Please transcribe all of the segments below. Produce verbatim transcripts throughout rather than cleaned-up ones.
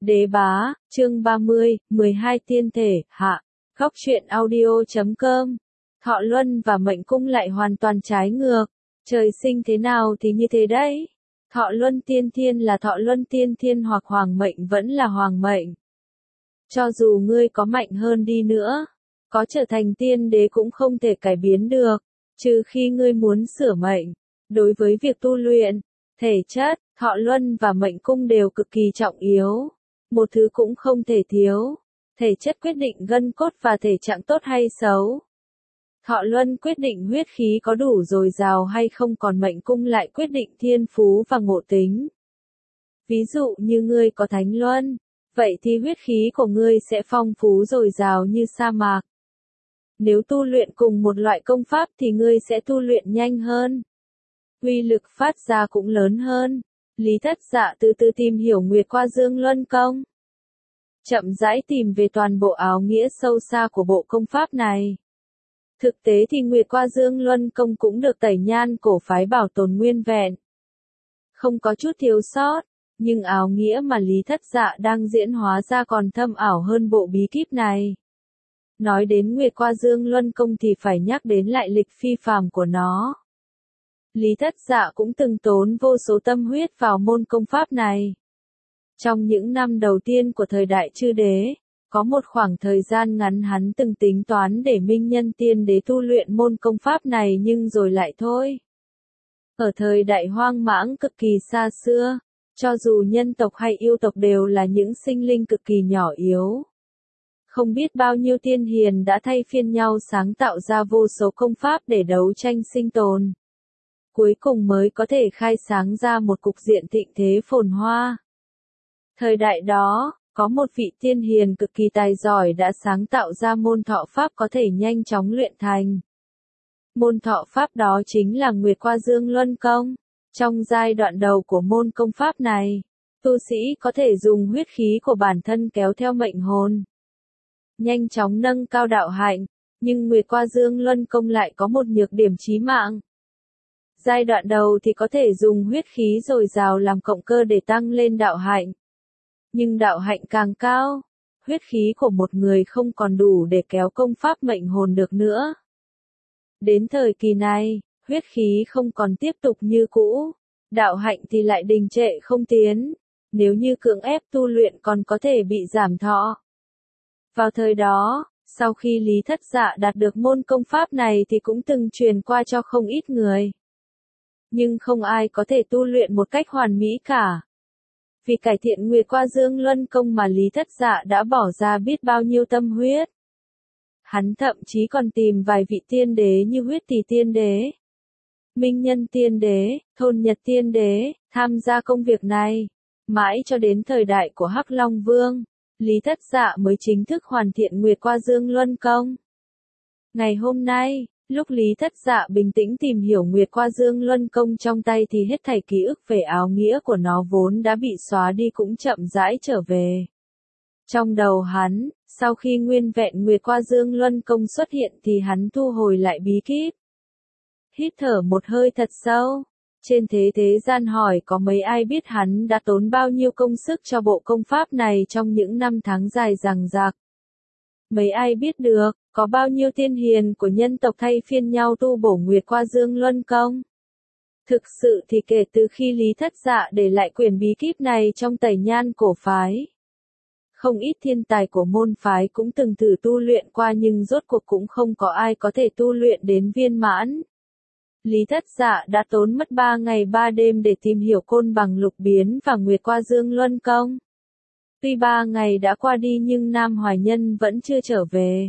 Đế bá, chương ba mươi, mười hai tiên thể, hạ. Góc truyện audio chấm com. Thọ Luân và mệnh cung lại hoàn toàn trái ngược. Trời sinh thế nào thì như thế đấy. Thọ Luân tiên thiên là Thọ Luân tiên thiên hoặc hoàng mệnh vẫn là hoàng mệnh. Cho dù ngươi có mạnh hơn đi nữa, có trở thành tiên đế cũng không thể cải biến được, trừ khi ngươi muốn sửa mệnh. Đối với việc tu luyện, thể chất, Thọ Luân và mệnh cung đều cực kỳ trọng yếu. Một thứ cũng không thể thiếu. Thể chất quyết định gân cốt và thể trạng tốt hay xấu. Thọ Luân quyết định huyết khí có đủ dồi dào hay không, còn mệnh cung lại quyết định thiên phú và ngộ tính. Ví dụ như ngươi có Thánh Luân, vậy thì huyết khí của ngươi sẽ phong phú dồi dào như sa mạc. Nếu tu luyện cùng một loại công pháp thì ngươi sẽ tu luyện nhanh hơn. Uy lực phát ra cũng lớn hơn. Lý Thất Dạ từ từ tìm hiểu Nguyệt Qua Dương Luân Công. Chậm rãi tìm về toàn bộ áo nghĩa sâu xa của bộ công pháp này. Thực tế thì Nguyệt Qua Dương Luân Công cũng được Tẩy Nhan cổ phái bảo tồn nguyên vẹn. Không có chút thiếu sót, nhưng áo nghĩa mà Lý Thất Dạ đang diễn hóa ra còn thâm ảo hơn bộ bí kíp này. Nói đến Nguyệt Qua Dương Luân Công thì phải nhắc đến lại lịch phi phàm của nó. Lý Thất Dạ cũng từng tốn vô số tâm huyết vào môn công pháp này. Trong những năm đầu tiên của thời đại chư đế, có một khoảng thời gian ngắn hắn từng tính toán để Minh Nhân Tiên Đế tu luyện môn công pháp này nhưng rồi lại thôi. Ở thời đại hoang mãng cực kỳ xa xưa, cho dù nhân tộc hay yêu tộc đều là những sinh linh cực kỳ nhỏ yếu. Không biết bao nhiêu tiên hiền đã thay phiên nhau sáng tạo ra vô số công pháp để đấu tranh sinh tồn. Cuối cùng mới có thể khai sáng ra một cục diện thịnh thế phồn hoa. Thời đại đó, có một vị tiên hiền cực kỳ tài giỏi đã sáng tạo ra môn thọ pháp có thể nhanh chóng luyện thành. Môn thọ pháp đó chính là Nguyệt Qua Dương Luân Công. Trong giai đoạn đầu của môn công pháp này, tu sĩ có thể dùng huyết khí của bản thân kéo theo mệnh hồn, nhanh chóng nâng cao đạo hạnh, nhưng Nguyệt Qua Dương Luân Công lại có một nhược điểm chí mạng. Giai đoạn đầu thì có thể dùng huyết khí dồi dào làm cộng cơ để tăng lên đạo hạnh. Nhưng đạo hạnh càng cao, huyết khí của một người không còn đủ để kéo công pháp mệnh hồn được nữa. Đến thời kỳ này, huyết khí không còn tiếp tục như cũ, đạo hạnh thì lại đình trệ không tiến, nếu như cưỡng ép tu luyện còn có thể bị giảm thọ. Vào thời đó, sau khi Lý Thất Dạ đạt được môn công pháp này thì cũng từng truyền qua cho không ít người. Nhưng không ai có thể tu luyện một cách hoàn mỹ cả. Vì cải thiện Nguyệt Qua Dương Luân Công mà Lý Thất Dạ đã bỏ ra biết bao nhiêu tâm huyết. Hắn thậm chí còn tìm vài vị tiên đế như Huyết Tỳ Tiên Đế, Minh Nhân Tiên Đế, Thôn Nhật Tiên Đế, tham gia công việc này. Mãi cho đến thời đại của Hắc Long Vương, Lý Thất Dạ mới chính thức hoàn thiện Nguyệt Qua Dương Luân Công. Ngày hôm nay, lúc Lý Thất Dạ bình tĩnh tìm hiểu Nguyệt Qua Dương Luân Công trong tay thì hết thảy ký ức về áo nghĩa của nó vốn đã bị xóa đi cũng chậm rãi trở về. Trong đầu hắn, sau khi nguyên vẹn Nguyệt Qua Dương Luân Công xuất hiện thì hắn thu hồi lại bí kíp. Hít thở một hơi thật sâu. Trên thế thế gian hỏi có mấy ai biết hắn đã tốn bao nhiêu công sức cho bộ công pháp này trong những năm tháng dài dằng dặc. Mấy ai biết được, có bao nhiêu tiên hiền của nhân tộc thay phiên nhau tu bổ Nguyệt Qua Dương Luân Công. Thực sự thì kể từ khi Lý Thất Dạ để lại quyển bí kíp này trong Tẩy Nhan cổ phái, không ít thiên tài của môn phái cũng từng thử tu luyện qua nhưng rốt cuộc cũng không có ai có thể tu luyện đến viên mãn. Lý Thất Dạ đã tốn mất ba ngày ba đêm để tìm hiểu Côn Bằng Lục Biến và Nguyệt Qua Dương Luân Công. Tuy ba ngày đã qua đi nhưng Nam Hoài Nhân vẫn chưa trở về.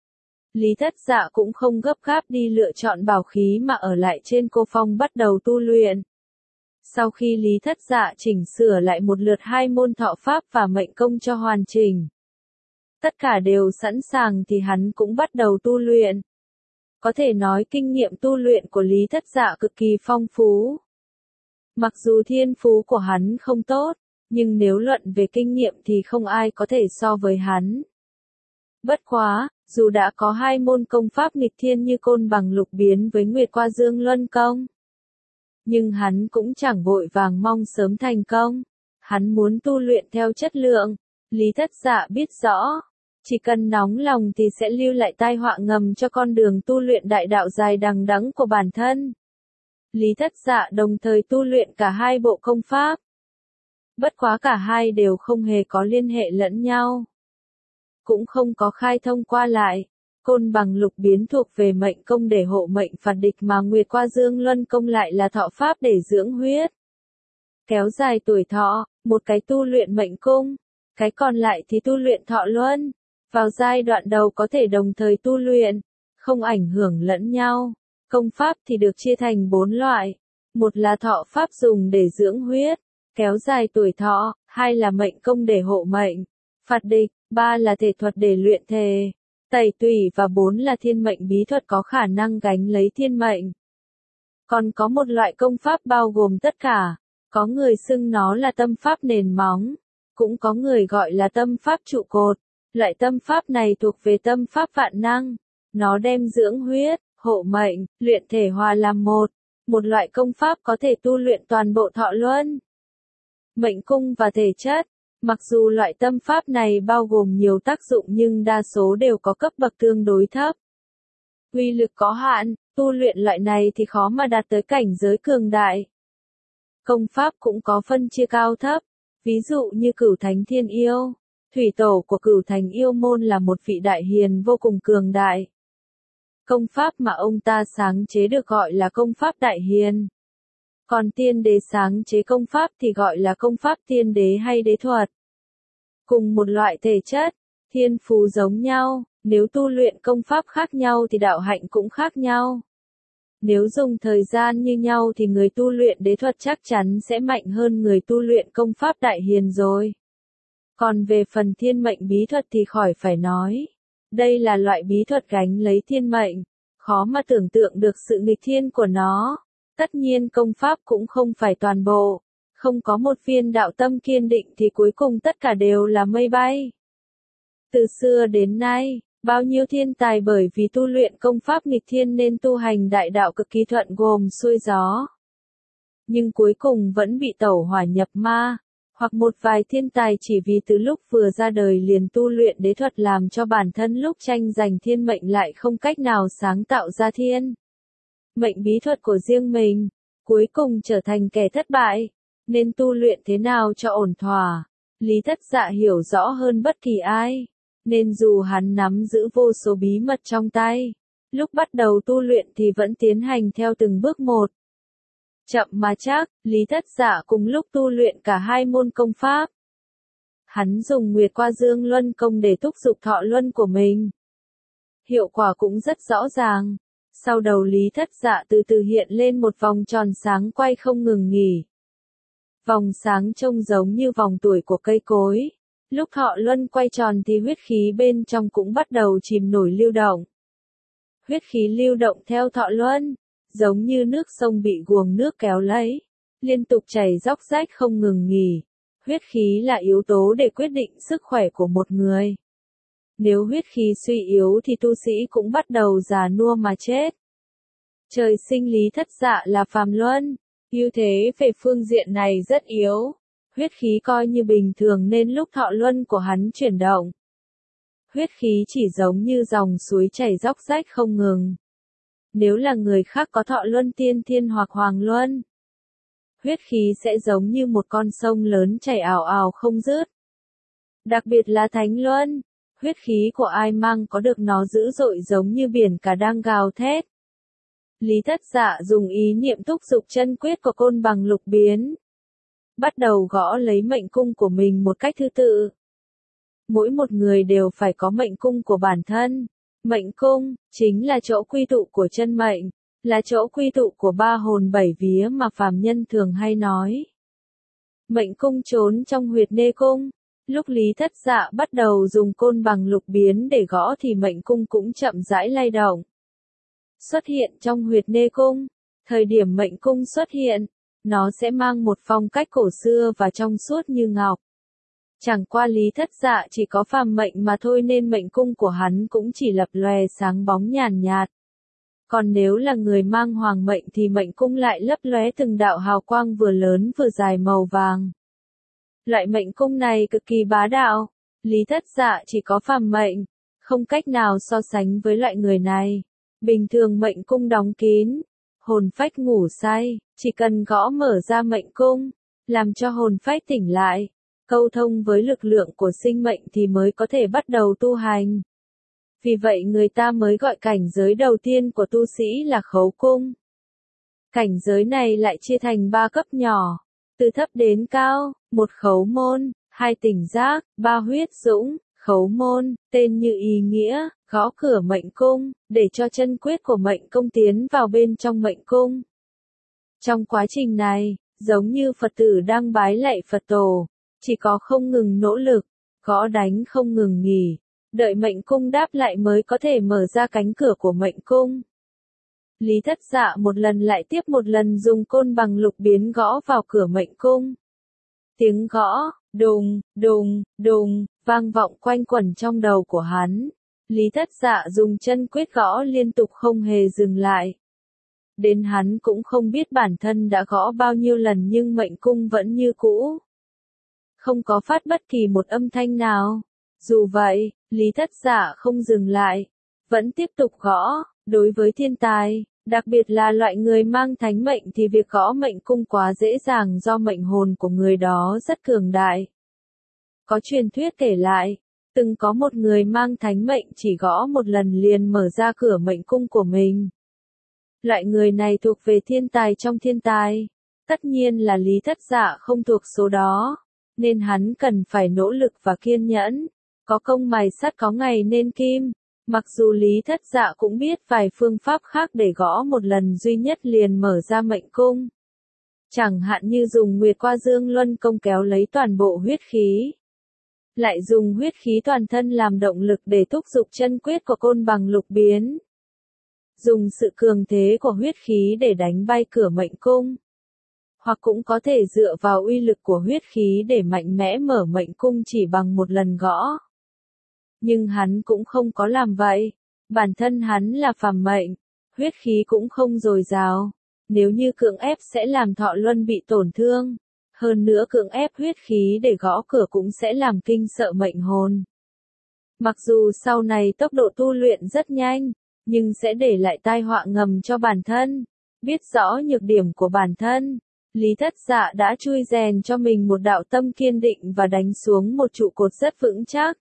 Lý Thất Dạ cũng không gấp gáp đi lựa chọn bảo khí mà ở lại trên Cô Phong bắt đầu tu luyện. Sau khi Lý Thất Dạ chỉnh sửa lại một lượt hai môn thọ pháp và mệnh công cho hoàn chỉnh, tất cả đều sẵn sàng thì hắn cũng bắt đầu tu luyện. Có thể nói kinh nghiệm tu luyện của Lý Thất Dạ cực kỳ phong phú. Mặc dù thiên phú của hắn không tốt, nhưng nếu luận về kinh nghiệm thì không ai có thể so với hắn. Bất quá, dù đã có hai môn công pháp nghịch thiên như Côn Bằng Lục Biến với Nguyệt Qua Dương Luân Công, nhưng hắn cũng chẳng vội vàng mong sớm thành công. Hắn muốn tu luyện theo chất lượng. Lý Thất Dạ biết rõ, chỉ cần nóng lòng thì sẽ lưu lại tai họa ngầm cho con đường tu luyện đại đạo dài đằng đẵng của bản thân. Lý Thất Dạ đồng thời tu luyện cả hai bộ công pháp. Bất quá cả hai đều không hề có liên hệ lẫn nhau. Cũng không có khai thông qua lại. Côn bằng lục biến thuộc về mệnh công để hộ mệnh phạt địch mà Nguyệt Qua Dương Luân công lại là thọ pháp để dưỡng huyết. Kéo dài tuổi thọ, một cái tu luyện mệnh cung, cái còn lại thì tu luyện thọ luân. Vào giai đoạn đầu có thể đồng thời tu luyện, không ảnh hưởng lẫn nhau. Công pháp thì được chia thành bốn loại. Một là thọ pháp dùng để dưỡng huyết, kéo dài tuổi thọ, hai là mệnh công để hộ mệnh, phạt địch, ba là thể thuật để luyện thể, tẩy tủy và bốn là thiên mệnh bí thuật có khả năng gánh lấy thiên mệnh. Còn có một loại công pháp bao gồm tất cả, có người xưng nó là tâm pháp nền móng, cũng có người gọi là tâm pháp trụ cột. Loại tâm pháp này thuộc về tâm pháp vạn năng, nó đem dưỡng huyết, hộ mệnh, luyện thể hòa làm một. Một loại công pháp có thể tu luyện toàn bộ thọ luân, mệnh cung và thể chất. Mặc dù loại tâm pháp này bao gồm nhiều tác dụng nhưng đa số đều có cấp bậc tương đối thấp. Uy lực có hạn, tu luyện loại này thì khó mà đạt tới cảnh giới cường đại. Công pháp cũng có phân chia cao thấp, ví dụ như Cửu Thánh Thiên Yêu. Thủy tổ của Cửu Thành Yêu môn là một vị đại hiền vô cùng cường đại. Công pháp mà ông ta sáng chế được gọi là công pháp đại hiền. Còn tiên đế sáng chế công pháp thì gọi là công pháp tiên đế hay đế thuật. Cùng một loại thể chất, thiên phú giống nhau, nếu tu luyện công pháp khác nhau thì đạo hạnh cũng khác nhau. Nếu dùng thời gian như nhau thì người tu luyện đế thuật chắc chắn sẽ mạnh hơn người tu luyện công pháp đại hiền rồi. Còn về phần thiên mệnh bí thuật thì khỏi phải nói. Đây là loại bí thuật gánh lấy thiên mệnh, khó mà tưởng tượng được sự nghịch thiên của nó. Tất nhiên công pháp cũng không phải toàn bộ, không có một viên đạo tâm kiên định thì cuối cùng tất cả đều là mây bay. Từ xưa đến nay, bao nhiêu thiên tài bởi vì tu luyện công pháp nghịch thiên nên tu hành đại đạo cực kỳ thuận gồm xuôi gió. Nhưng cuối cùng vẫn bị tẩu hỏa nhập ma. Hoặc một vài thiên tài chỉ vì từ lúc vừa ra đời liền tu luyện đế thuật làm cho bản thân lúc tranh giành thiên mệnh lại không cách nào sáng tạo ra thiên mệnh bí thuật của riêng mình, cuối cùng trở thành kẻ thất bại. Nên tu luyện thế nào cho ổn thỏa? Lý Thất Dạ hiểu rõ hơn bất kỳ ai, nên dù hắn nắm giữ vô số bí mật trong tay, lúc bắt đầu tu luyện thì vẫn tiến hành theo từng bước một. Chậm mà chắc, Lý Thất Dạ cùng lúc tu luyện cả hai môn công pháp. Hắn dùng Nguyệt Qua Dương Luân công để thúc giục thọ luân của mình. Hiệu quả cũng rất rõ ràng. Sau đầu Lý Thất Dạ từ từ hiện lên một vòng tròn sáng quay không ngừng nghỉ. Vòng sáng trông giống như vòng tuổi của cây cối. Lúc thọ luân quay tròn thì huyết khí bên trong cũng bắt đầu chìm nổi lưu động. Huyết khí lưu động theo thọ luân, giống như nước sông bị guồng nước kéo lấy, liên tục chảy róc rách không ngừng nghỉ. Huyết khí là yếu tố để quyết định sức khỏe của một người. Nếu huyết khí suy yếu thì tu sĩ cũng bắt đầu già nua mà chết. Trời sinh Lý Thất Dạ là phàm luân, ưu thế về phương diện này rất yếu. Huyết khí coi như bình thường nên lúc thọ luân của hắn chuyển động, huyết khí chỉ giống như dòng suối chảy róc rách không ngừng. Nếu là người khác có thọ luân tiên thiên hoặc hoàng luân, huyết khí sẽ giống như một con sông lớn chảy ào ào không dứt. Đặc biệt là thánh luân, huyết khí của ai mang có được nó dữ dội giống như biển cả đang gào thét. Lý Thất Dạ dùng ý niệm thúc giục chân quyết của côn bằng lục biến, bắt đầu gõ lấy mệnh cung của mình một cách thứ tự. Mỗi một người đều phải có mệnh cung của bản thân. Mệnh cung chính là chỗ quy tụ của chân mệnh, là chỗ quy tụ của ba hồn bảy vía mà phàm nhân thường hay nói. Mệnh cung trốn trong huyệt nê cung. Lúc Lý Thất Dạ bắt đầu dùng côn bằng lục biến để gõ thì mệnh cung cũng chậm rãi lay động. Xuất hiện trong huyệt nê cung. Thời điểm mệnh cung xuất hiện, nó sẽ mang một phong cách cổ xưa và trong suốt như ngọc. Chẳng qua Lý Thất Dạ chỉ có phàm mệnh mà thôi nên mệnh cung của hắn cũng chỉ lập lòe sáng bóng nhàn nhạt. Còn nếu là người mang hoàng mệnh thì mệnh cung lại lấp lóe từng đạo hào quang vừa lớn vừa dài màu vàng. Loại mệnh cung này cực kỳ bá đạo. Lý Thất Dạ chỉ có phàm mệnh, không cách nào so sánh với loại người này. Bình thường mệnh cung đóng kín, hồn phách ngủ say, chỉ cần gõ mở ra mệnh cung, làm cho hồn phách tỉnh lại, câu thông với lực lượng của sinh mệnh thì mới có thể bắt đầu tu hành. Vì vậy người ta mới gọi cảnh giới đầu tiên của tu sĩ là khấu cung. Cảnh giới này lại chia thành ba cấp nhỏ, từ thấp đến cao, một khấu môn, hai tỉnh giác, ba huyết dũng. Khấu môn, tên như ý nghĩa, gõ cửa mệnh cung, để cho chân quyết của mệnh cung tiến vào bên trong mệnh cung. Trong quá trình này, giống như Phật tử đang bái lạy Phật tổ, chỉ có không ngừng nỗ lực, gõ đánh không ngừng nghỉ, đợi mệnh cung đáp lại mới có thể mở ra cánh cửa của mệnh cung. Lý Thất Dạ một lần lại tiếp một lần dùng côn bằng lục biến gõ vào cửa mệnh cung. Tiếng gõ, đùng, đùng, đùng, vang vọng quanh quẩn trong đầu của hắn. Lý Thất Dạ dùng chân quyết gõ liên tục không hề dừng lại. Đến hắn cũng không biết bản thân đã gõ bao nhiêu lần nhưng mệnh cung vẫn như cũ. Không có phát bất kỳ một âm thanh nào. Dù vậy, Lý Thất Dạ không dừng lại, vẫn tiếp tục gõ. Đối với thiên tài, đặc biệt là loại người mang thánh mệnh thì việc gõ mệnh cung quá dễ dàng do mệnh hồn của người đó rất cường đại. Có truyền thuyết kể lại, từng có một người mang thánh mệnh chỉ gõ một lần liền mở ra cửa mệnh cung của mình. Loại người này thuộc về thiên tài trong thiên tài. Tất nhiên là Lý Thất Dạ không thuộc số đó, nên hắn cần phải nỗ lực và kiên nhẫn. Có công mài sắt có ngày nên kim. Mặc dù Lý Thất Dạ cũng biết vài phương pháp khác để gõ một lần duy nhất liền mở ra mệnh cung. Chẳng hạn như dùng Nguyệt Qua Dương Luân Công kéo lấy toàn bộ huyết khí. Lại dùng huyết khí toàn thân làm động lực để thúc giục chân quyết của côn bằng lục biến. Dùng sự cường thế của huyết khí để đánh bay cửa mệnh cung. Hoặc cũng có thể dựa vào uy lực của huyết khí để mạnh mẽ mở mệnh cung chỉ bằng một lần gõ. Nhưng hắn cũng không có làm vậy. Bản thân hắn là phàm mệnh, huyết khí cũng không dồi dào. Nếu như cưỡng ép sẽ làm thọ luân bị tổn thương. Hơn nữa cưỡng ép huyết khí để gõ cửa cũng sẽ làm kinh sợ mệnh hồn. Mặc dù sau này tốc độ tu luyện rất nhanh, nhưng sẽ để lại tai họa ngầm cho bản thân. Biết rõ nhược điểm của bản thân, Lý Thất Dạ đã chui rèn cho mình một đạo tâm kiên định và đánh xuống một trụ cột rất vững chắc.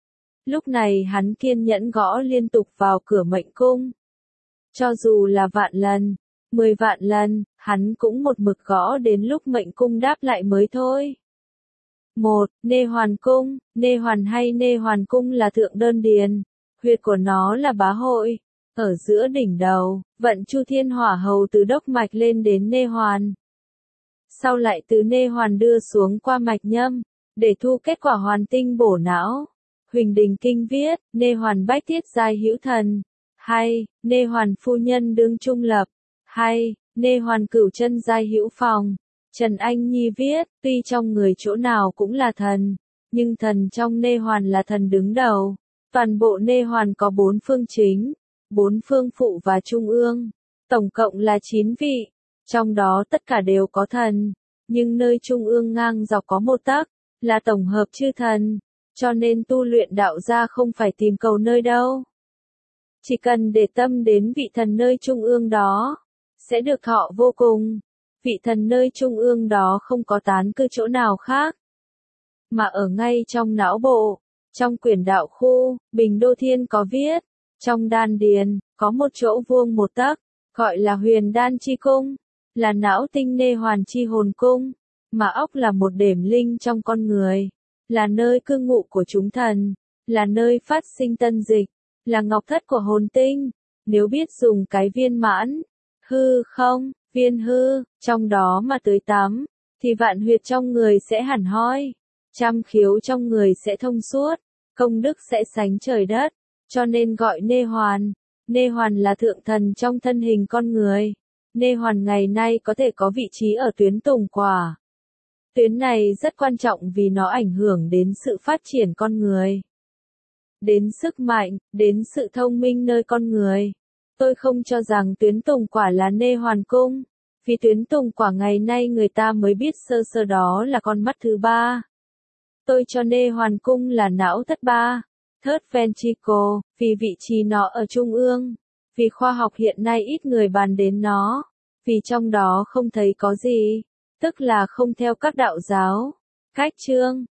Lúc này hắn kiên nhẫn gõ liên tục vào cửa mệnh cung. Cho dù là vạn lần, mười vạn lần, hắn cũng một mực gõ đến lúc mệnh cung đáp lại mới thôi. một. Nê Hoàn Cung. Nê Hoàn hay Nê Hoàn Cung là thượng đơn điền. Huyệt của nó là bá hội. Ở giữa đỉnh đầu, vận Chu Thiên Hỏa Hầu từ đốc mạch lên đến Nê Hoàn. Sau lại từ Nê Hoàn đưa xuống qua mạch nhâm, để thu kết quả hoàn tinh bổ não. Huỳnh Đình Kinh viết, Nê Hoàn bách thiết giai hữu thần. Hay, Nê Hoàn phu nhân đương trung lập. Hay, Nê Hoàn cửu chân giai hữu phòng. Trần Anh Nhi viết, tuy trong người chỗ nào cũng là thần, nhưng thần trong Nê Hoàn là thần đứng đầu. Toàn bộ Nê Hoàn có bốn phương chính, bốn phương phụ và trung ương. Tổng cộng là chín vị. Trong đó tất cả đều có thần. Nhưng nơi trung ương ngang dọc có một tấc, là tổng hợp chư thần. Cho nên tu luyện đạo gia không phải tìm cầu nơi đâu. Chỉ cần để tâm đến vị thần nơi trung ương đó, sẽ được thọ vô cùng. Vị thần nơi trung ương đó không có tán cư chỗ nào khác, mà ở ngay trong não bộ. Trong quyển đạo khu, Bình Đô Thiên có viết, trong đan điền, có một chỗ vuông một tấc, gọi là huyền đan chi cung, là não tinh Nê Hoàn chi hồn cung, mà óc là một đểm linh trong con người, là nơi cư ngụ của chúng thần, là nơi phát sinh tân dịch, là ngọc thất của hồn tinh. Nếu biết dùng cái viên mãn, hư không, viên hư, trong đó mà tưới tắm, thì vạn huyệt trong người sẽ hẳn hoi, trăm khiếu trong người sẽ thông suốt, công đức sẽ sánh trời đất, cho nên gọi Nê Hoàn. Nê Hoàn là thượng thần trong thân hình con người. Nê Hoàn ngày nay có thể có vị trí ở tuyến tùng quả. Tuyến này rất quan trọng vì nó ảnh hưởng đến sự phát triển con người, đến sức mạnh, đến sự thông minh nơi con người. Tôi không cho rằng tuyến tùng quả là Nê Hoàn cung, vì tuyến tùng quả ngày nay người ta mới biết sơ sơ đó là con mắt thứ ba. Tôi cho nê hoàn cung là não thất ba, third ventricle, vì vị trí nó ở trung ương, vì khoa học hiện nay ít người bàn đến nó, vì trong đó không thấy có gì, tức là không theo các đạo giáo. Cách chương